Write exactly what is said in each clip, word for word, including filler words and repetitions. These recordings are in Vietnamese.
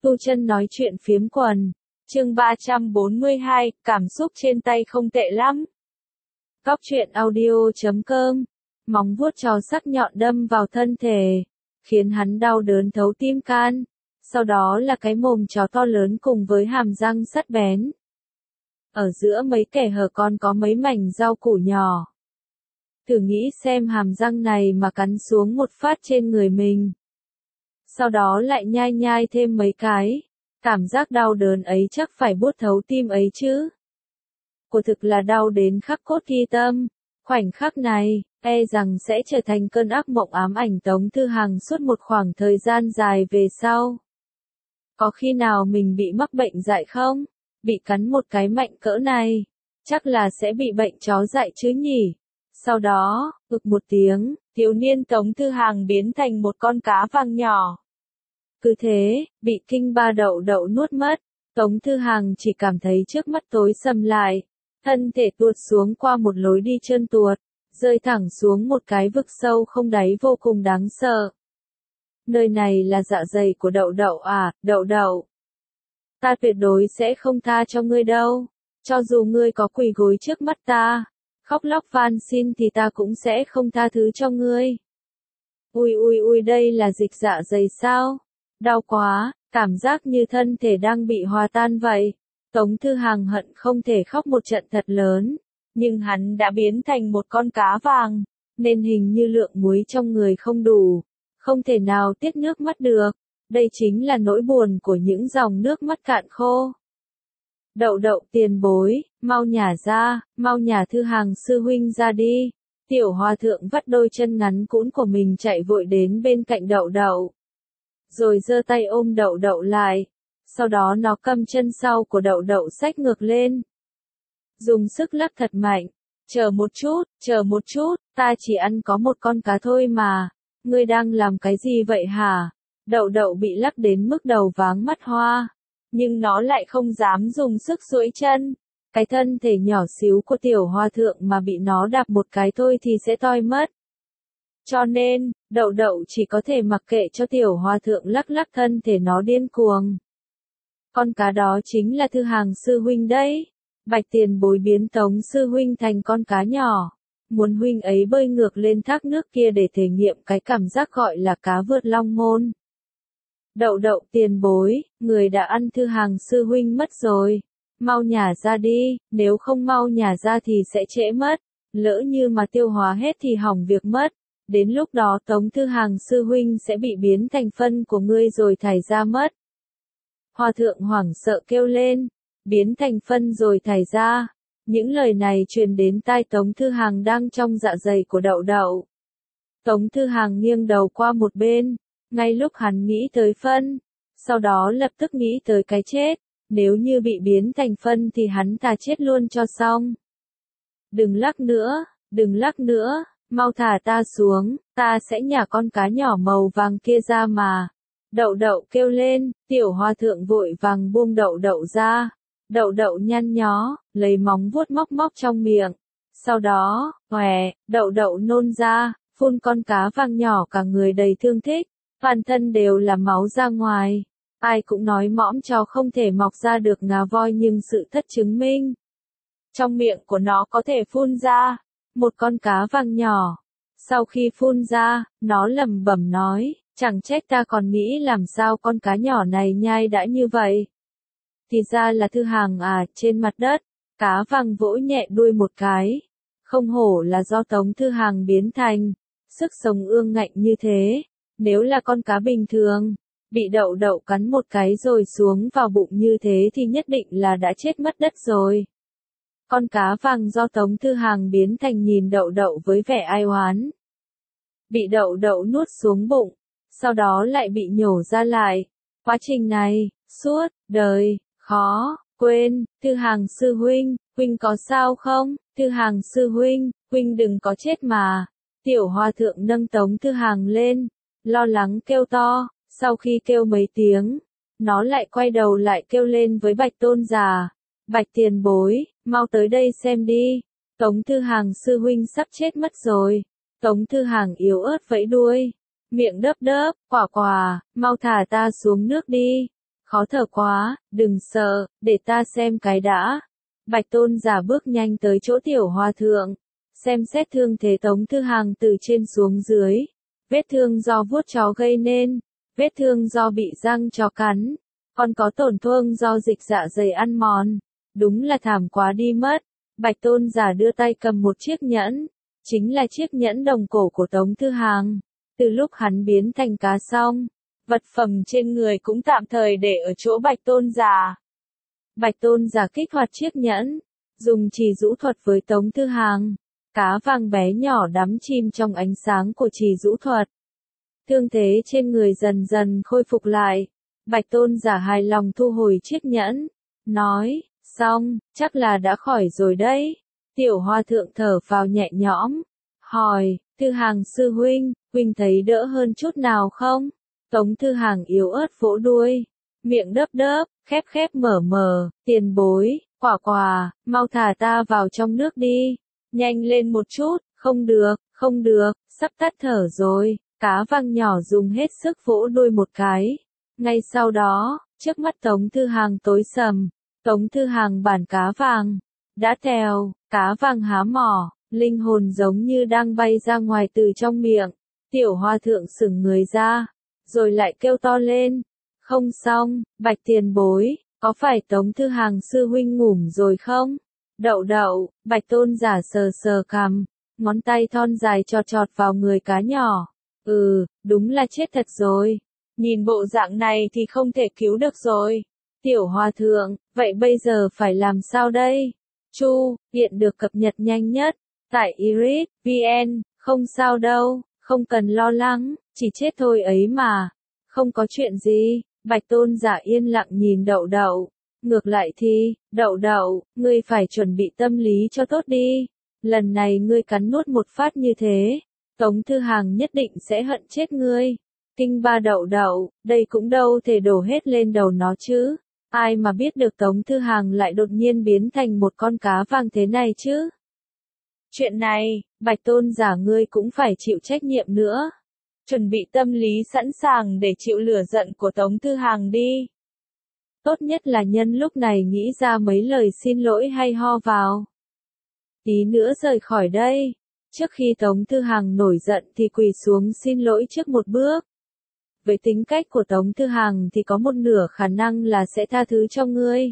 Tu Chân nói chuyện phiếm quần. Chương ba trăm bốn mươi hai, cảm xúc trên tay không tệ lắm. Góc truyện audio chấm com. Móng vuốt chó sắc nhọn đâm vào thân thể, khiến hắn đau đớn thấu tim can. Sau đó là cái mồm chó to lớn cùng với hàm răng sắc bén. Ở giữa mấy kẻ hở còn có mấy mảnh rau củ nhỏ. Thử nghĩ xem hàm răng này mà cắn xuống một phát trên người mình. Sau đó lại nhai nhai thêm mấy cái. Cảm giác đau đớn ấy chắc phải buốt thấu tim ấy chứ. Quả thực là đau đến khắc cốt ghi tâm. Khoảnh khắc này, e rằng sẽ trở thành cơn ác mộng ám ảnh Tống Thư Hằng suốt một khoảng thời gian dài về sau. Có khi nào mình bị mắc bệnh dại không? Bị cắn một cái mạnh cỡ này, chắc là sẽ bị bệnh chó dại chứ nhỉ? Sau đó, ực một tiếng, thiếu niên Tống Thư Hằng biến thành một con cá vàng nhỏ. Cứ thế, bị kinh ba đậu đậu nuốt mất, Tống Thư Hằng chỉ cảm thấy trước mắt tối sầm lại, thân thể tuột xuống qua một lối đi trơn tuột, rơi thẳng xuống một cái vực sâu không đáy vô cùng đáng sợ. Nơi này là dạ dày của đậu đậu à, đậu đậu. Ta tuyệt đối sẽ không tha cho ngươi đâu, cho dù ngươi có quỳ gối trước mắt ta, khóc lóc van xin thì ta cũng sẽ không tha thứ cho ngươi. Ui ui ui, đây là dịch dạ dày sao? Đau quá, cảm giác như thân thể đang bị hòa tan vậy. Tống Thư Hằng hận không thể khóc một trận thật lớn, nhưng hắn đã biến thành một con cá vàng, nên hình như lượng muối trong người không đủ, không thể nào tiết nước mắt được. Đây chính là nỗi buồn của những dòng nước mắt cạn khô. Đậu đậu tiền bối, mau nhả ra, mau nhả Thư Hằng sư huynh ra đi. Tiểu hòa thượng vắt đôi chân ngắn cũn của mình chạy vội đến bên cạnh đậu đậu. Rồi giơ tay ôm đậu đậu lại. Sau đó nó cầm chân sau của đậu đậu xách ngược lên. Dùng sức lắc thật mạnh. Chờ một chút, chờ một chút, ta chỉ ăn có một con cá thôi mà. Ngươi đang làm cái gì vậy hả? Đậu đậu bị lắc đến mức đầu váng mắt hoa. Nhưng nó lại không dám dùng sức duỗi chân. Cái thân thể nhỏ xíu của tiểu hòa thượng mà bị nó đạp một cái thôi thì sẽ toi mất. Cho nên, đậu đậu chỉ có thể mặc kệ cho tiểu hòa thượng lắc lắc thân thể nó điên cuồng. Con cá đó chính là Thư Hằng sư huynh đấy. Bạch tiền bối biến Tống sư huynh thành con cá nhỏ. Muốn huynh ấy bơi ngược lên thác nước kia để thể nghiệm cái cảm giác gọi là cá vượt long môn. Đậu đậu tiền bối, người đã ăn Thư Hằng sư huynh mất rồi. Mau nhả ra đi, nếu không mau nhả ra thì sẽ trễ mất. Lỡ như mà tiêu hóa hết thì hỏng việc mất. Đến lúc đó Tống Thư Hằng sư huynh sẽ bị biến thành phân của ngươi rồi thải ra mất. Hòa thượng hoảng sợ kêu lên, biến thành phân rồi thải ra. Những lời này truyền đến tai Tống Thư Hằng đang trong dạ dày của đậu đậu. Tống Thư Hằng nghiêng đầu qua một bên, ngay lúc hắn nghĩ tới phân, sau đó lập tức nghĩ tới cái chết, nếu như bị biến thành phân thì hắn thà chết luôn cho xong. Đừng lắc nữa, đừng lắc nữa, mau thả ta xuống, ta sẽ nhả con cá nhỏ màu vàng kia ra mà. Đậu đậu kêu lên, tiểu hòa thượng vội vàng buông đậu đậu ra. Đậu đậu nhăn nhó, lấy móng vuốt móc móc trong miệng. Sau đó, hòe, đậu đậu nôn ra, phun con cá vàng nhỏ cả người đầy thương tích. Toàn thân đều là máu ra ngoài. Ai cũng nói mõm chó không thể mọc ra được ngà voi, nhưng sự thật chứng minh. Trong miệng của nó có thể phun ra một con cá vàng nhỏ. Sau khi phun ra, nó lẩm bẩm nói, chẳng trách ta còn nghĩ làm sao con cá nhỏ này nhai đã như vậy. Thì ra là Thư Hằng à. Trên mặt đất, cá vàng vỗ nhẹ đuôi một cái. Không hổ là do Tống Thư Hằng biến thành. Sức sống ương ngạnh như thế. Nếu là con cá bình thường, bị đậu đậu cắn một cái rồi xuống vào bụng như thế thì nhất định là đã chết mất đất rồi. Con cá vàng do Tống Thư Hằng biến thành nhìn đậu đậu với vẻ ai oán. Bị đậu đậu nuốt xuống bụng, sau đó lại bị nhổ ra lại. Quá trình này, suốt đời, khó quên. Thư Hằng sư huynh, huynh có sao không? Thư Hằng sư huynh, huynh đừng có chết mà. Tiểu hòa thượng nâng Tống Thư Hằng lên, lo lắng kêu to. Sau khi kêu mấy tiếng, nó lại quay đầu lại kêu lên với Bạch tôn giả. Bạch tiền bối, mau tới đây xem đi. Tống Thư Hằng sư huynh sắp chết mất rồi. Tống Thư Hằng yếu ớt vẫy đuôi, miệng đớp đớp, quả quả, mau thả ta xuống nước đi. khó thở quá, đừng sợ, để ta xem cái đã. Bạch Tôn giả bước nhanh tới chỗ tiểu hòa thượng, xem xét thương thế Tống Thư Hàng từ trên xuống dưới. Vết thương do vuốt chó gây nên, vết thương do bị răng chó cắn, còn có tổn thương do dịch dạ dày ăn mòn. Đúng là thảm quá đi mất. Bạch Tôn giả đưa tay cầm một chiếc nhẫn, chính là chiếc nhẫn đồng cổ của Tống Thư Hàng. Từ lúc hắn biến thành cá xong, vật phẩm trên người cũng tạm thời để ở chỗ Bạch Tôn giả. Bạch Tôn giả kích hoạt chiếc nhẫn, dùng trì rũ thuật với Tống Thư Hàng. Cá vàng bé nhỏ đắm chìm trong ánh sáng của trì rũ thuật. Thương thế trên người dần dần khôi phục lại. Bạch Tôn giả hài lòng thu hồi chiếc nhẫn, nói, xong, chắc là đã khỏi rồi đấy. Tiểu hòa thượng thở phào nhẹ nhõm, hỏi, Thư Hàng sư huynh, huynh thấy đỡ hơn chút nào không? Tống Thư Hàng yếu ớt vỗ đuôi, miệng đớp đớp, khép khép mở mở, tiền bối, quả quả, mau thả ta vào trong nước đi. Nhanh lên một chút, không được, không được, sắp tắt thở rồi. Cá vàng nhỏ dùng hết sức vỗ đuôi một cái. Ngay sau đó, trước mắt Tống Thư Hàng tối sầm. Tống Thư Hàng bản cá vàng đã tèo, cá vàng há mỏ, linh hồn giống như đang bay ra ngoài từ trong miệng. Tiểu hòa thượng sững người ra, rồi lại kêu to lên. Không xong, Bạch tiền bối, có phải Tống Thư Hàng sư huynh ngủm rồi không? Đậu đậu, Bạch Tôn giả sờ sờ cằm, ngón tay thon dài chọt chọt vào người cá nhỏ. Ừ, đúng là chết thật rồi. Nhìn bộ dạng này thì không thể cứu được rồi. Tiểu hòa thượng, vậy bây giờ phải làm sao đây? Chu, hiện được cập nhật nhanh nhất. Tại Iris, vê en, không sao đâu, không cần lo lắng, chỉ chết thôi ấy mà. Không có chuyện gì, Bạch Tôn giả yên lặng nhìn đậu đậu. Ngược lại thì, đậu đậu, ngươi phải chuẩn bị tâm lý cho tốt đi. Lần này ngươi cắn nuốt một phát như thế, Tống Thư Hàng nhất định sẽ hận chết ngươi. Kinh ba đậu đậu, đây cũng đâu thể đổ hết lên đầu nó chứ. Ai mà biết được Tống Thư Hàng lại đột nhiên biến thành một con cá vàng thế này chứ. Chuyện này, Bạch Tôn giả ngươi cũng phải chịu trách nhiệm nữa. Chuẩn bị tâm lý sẵn sàng để chịu lửa giận của Tống Thư Hàng đi. Tốt nhất là nhân lúc này nghĩ ra mấy lời xin lỗi hay ho vào. Tí nữa rời khỏi đây. Trước khi Tống Thư Hàng nổi giận thì quỳ xuống xin lỗi trước một bước. Với tính cách của Tống Thư Hàng thì có một nửa khả năng là sẽ tha thứ cho ngươi.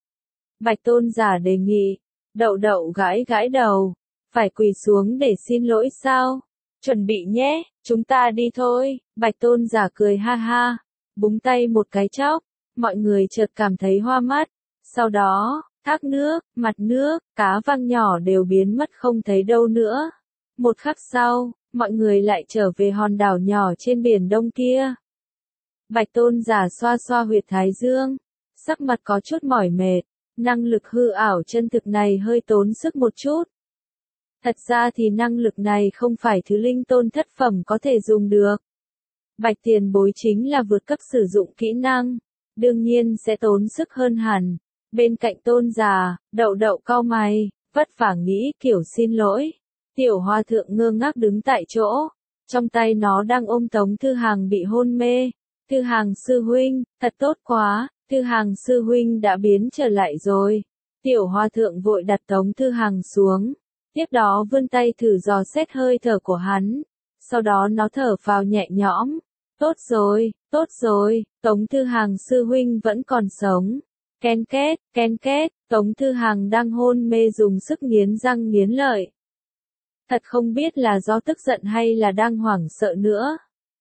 Bạch Tôn giả đề nghị. Đậu đậu gãi gãi đầu. Phải quỳ xuống để xin lỗi sao? Chuẩn bị nhé, chúng ta đi thôi. Bạch Tôn giả cười ha ha. Búng tay một cái chốc. Mọi người chợt cảm thấy hoa mắt. Sau đó, thác nước, mặt nước, cá vàng nhỏ đều biến mất không thấy đâu nữa. Một khắc sau, mọi người lại trở về hòn đảo nhỏ trên biển đông kia. Bạch Tôn giả xoa xoa huyệt thái dương, sắc mặt có chút mỏi mệt, năng lực hư ảo chân thực này hơi tốn sức một chút. Thật ra thì năng lực này không phải thứ linh tôn thất phẩm có thể dùng được. Bạch tiền bối chính là vượt cấp sử dụng kỹ năng, đương nhiên sẽ tốn sức hơn hẳn. Bên cạnh Tôn giả, đậu đậu cau mày, vất vả nghĩ kiểu xin lỗi. Tiểu hòa thượng ngơ ngác đứng tại chỗ, trong tay nó đang ôm Tống Thư Hàng bị hôn mê. Thư Hàng sư huynh, thật tốt quá, Thư Hàng sư huynh đã biến trở lại rồi. Tiểu hòa thượng vội đặt Tống Thư Hàng xuống, tiếp đó vươn tay thử dò xét hơi thở của hắn. Sau đó nó thở phào nhẹ nhõm. Tốt rồi, tốt rồi, Tống Thư Hàng sư huynh vẫn còn sống. Ken két, ken két, Tống Thư Hàng đang hôn mê dùng sức nghiến răng nghiến lợi. Thật không biết là do tức giận hay là đang hoảng sợ nữa.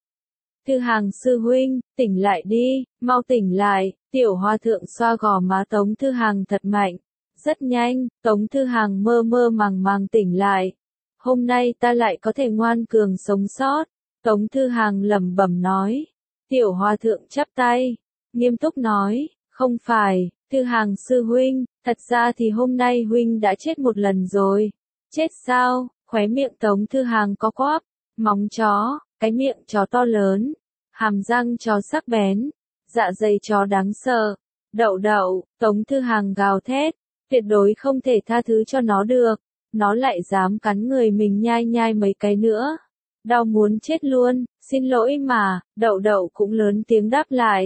Thư Hàng sư huynh, tỉnh lại đi, mau tỉnh lại. Tiểu hòa thượng xoa gò má Tống Thư Hàng thật mạnh. Rất nhanh, Tống Thư Hàng mơ mơ màng màng tỉnh lại. Hôm nay ta lại có thể ngoan cường sống sót. Tống Thư Hàng lẩm bẩm nói. Tiểu hòa thượng chắp tay, nghiêm túc nói, không phải, Thư Hàng sư huynh, thật ra thì hôm nay huynh đã chết một lần rồi. Chết sao? Khóe miệng Tống Thư Hàng có quắp, móng chó, cái miệng chó to lớn, hàm răng chó sắc bén, dạ dày chó đáng sợ. Đậu đậu, Tống Thư Hàng gào thét, tuyệt đối không thể tha thứ cho nó được, nó lại dám cắn người mình nhai nhai mấy cái nữa. Đau muốn chết luôn, xin lỗi mà, đậu đậu cũng lớn tiếng đáp lại.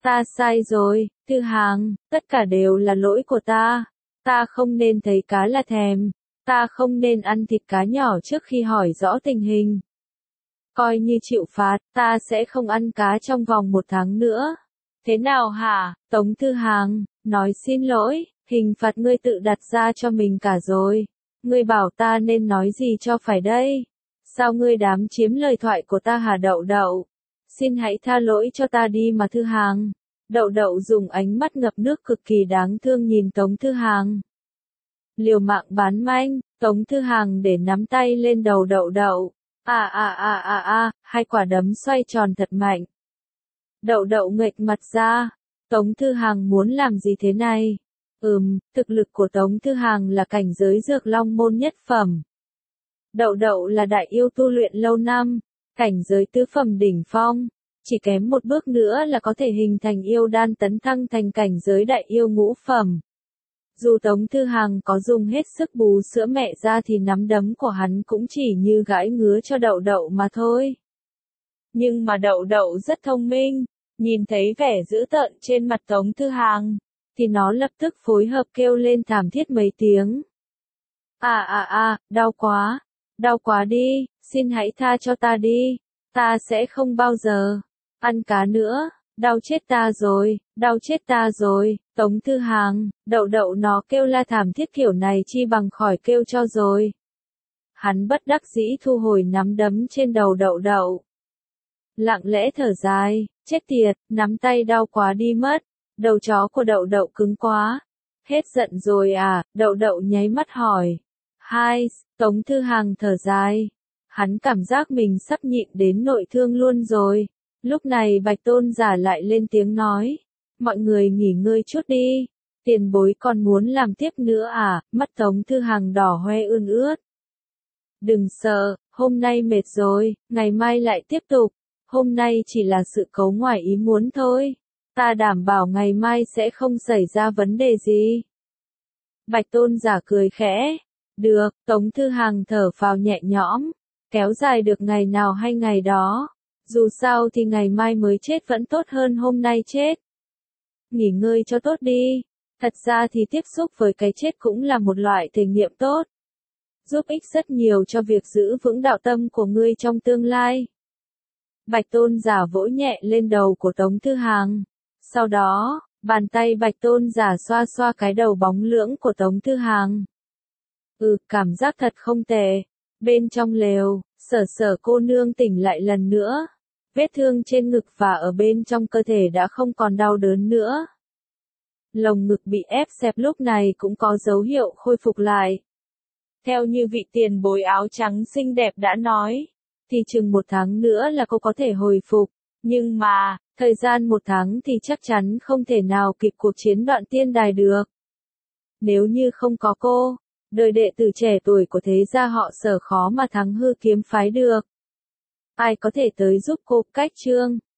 Ta sai rồi, Thư Hàng, tất cả đều là lỗi của ta. Ta không nên thấy cá là thèm. Ta không nên ăn thịt cá nhỏ trước khi hỏi rõ tình hình. Coi như chịu phạt, ta sẽ không ăn cá trong vòng một tháng nữa. Thế nào hả, Tống Thư Hàng, nói xin lỗi, hình phạt ngươi tự đặt ra cho mình cả rồi. Ngươi bảo ta nên nói gì cho phải đây? Sao ngươi dám chiếm lời thoại của ta hả Đậu Đậu? Xin hãy tha lỗi cho ta đi mà Thư Hàng. Đậu Đậu dùng ánh mắt ngập nước cực kỳ đáng thương nhìn Tống Thư Hàng. Liều mạng bán manh, Tống Thư Hàng để nắm tay lên đầu Đậu Đậu. À à à à à, hai quả đấm xoay tròn thật mạnh. Đậu Đậu nghệch mặt ra. Tống Thư Hàng muốn làm gì thế này? Ừm, thực lực của Tống Thư Hàng là cảnh giới dược long môn nhất phẩm. Đậu Đậu là đại yêu tu luyện lâu năm, cảnh giới tứ phẩm đỉnh phong. Chỉ kém một bước nữa là có thể hình thành yêu đan tấn thăng thành cảnh giới đại yêu ngũ phẩm. Dù Tống Thư Hàng có dùng hết sức bú sữa mẹ ra thì nắm đấm của hắn cũng chỉ như gãi ngứa cho Đậu Đậu mà thôi. Nhưng mà Đậu Đậu rất thông minh, nhìn thấy vẻ dữ tợn trên mặt Tống Thư Hàng, thì nó lập tức phối hợp kêu lên thảm thiết mấy tiếng. À à à, đau quá, đau quá đi, xin hãy tha cho ta đi, ta sẽ không bao giờ ăn cá nữa, đau chết ta rồi, đau chết ta rồi, Tống Thư Hàng, Đậu Đậu nó kêu la thảm thiết kiểu này chi bằng khỏi kêu cho rồi. Hắn bất đắc dĩ thu hồi nắm đấm trên đầu Đậu Đậu. Lặng lẽ thở dài, chết tiệt, nắm tay đau quá đi mất, đầu chó của Đậu Đậu cứng quá. Hết giận rồi à, Đậu Đậu nháy mắt hỏi. Hai, Tống Thư Hàng thở dài. Hắn cảm giác mình sắp nhịn đến nội thương luôn rồi. Lúc này Bạch Tôn Giả lại lên tiếng nói. Mọi người nghỉ ngơi chút đi. Tiền bối còn muốn làm tiếp nữa à, mắt Tống Thư Hàng đỏ hoe ươn ướt. Đừng sợ, hôm nay mệt rồi, ngày mai lại tiếp tục. Hôm nay chỉ là sự cố ngoài ý muốn thôi. Ta đảm bảo ngày mai sẽ không xảy ra vấn đề gì. Bạch Tôn Giả cười khẽ. Được, Tống Thư Hàng thở phào nhẹ nhõm. Kéo dài được ngày nào hay ngày đó. Dù sao thì ngày mai mới chết vẫn tốt hơn hôm nay chết. Nghỉ ngơi cho tốt đi. Thật ra thì tiếp xúc với cái chết cũng là một loại thể nghiệm tốt. Giúp ích rất nhiều cho việc giữ vững đạo tâm của ngươi trong tương lai. Bạch Tôn Giả vỗ nhẹ lên đầu của Tống Thư Hàng. Sau đó, bàn tay Bạch Tôn Giả xoa xoa cái đầu bóng lưỡng của Tống Thư Hàng. Ừ, cảm giác thật không tệ. Bên trong lều, Sở Sở cô nương tỉnh lại lần nữa. Vết thương trên ngực và ở bên trong cơ thể đã không còn đau đớn nữa. Lồng ngực bị ép xẹp lúc này cũng có dấu hiệu khôi phục lại. Theo như vị tiền bối áo trắng xinh đẹp đã nói, thì chừng một tháng nữa là cô có thể hồi phục. Nhưng mà, thời gian một tháng thì chắc chắn không thể nào kịp cuộc chiến đoạn tiên đài được. Nếu như không có cô, đời đệ tử trẻ tuổi của thế gia họ Sở khó mà thắng hư kiếm phái được. Ai có thể tới giúp cô? Cách chương